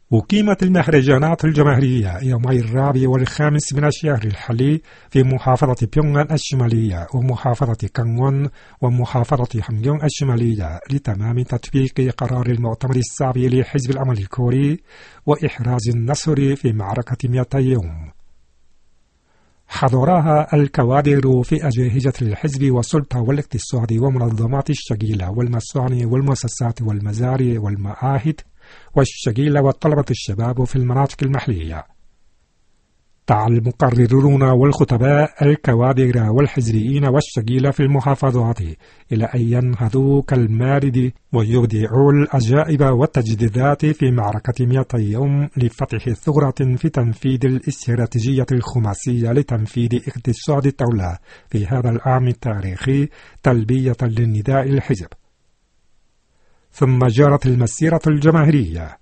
أقيمت المهرجانات الجماهيرية يومي الرابع والخامس من الشهر الحالي في محافظة بيونغان الشمالية ومحافظة كانغون ومحافظة همجون الشمالية لتمام تطبيق قرار المؤتمر السابع لحزب العمل الكوري وإحراز النصر في معركة 200 يوم. حضرها الكوادر في أجهزة الحزب والسلطة والاقتصاد ومنظمات الشغيلة والمصانع والمؤسسات والمزارع والمعاهد والشغيلة وطلبة الشباب في المناطق المحلية. دعا المقررون والخطباء الكوادر والحزبيين والشغيلة في المحافظات إلى أن ينهضوا كالمارد ويبدعوا العجائب والتجديدات في معركة 200 يوم لفتح ثغرة في تنفيذ الاستراتيجية الخماسية لتنفيذ اقتصاد الدولة في هذا العام التاريخي تلبية للنداء الحزب. ثم جرت المسيرة الجماهيرية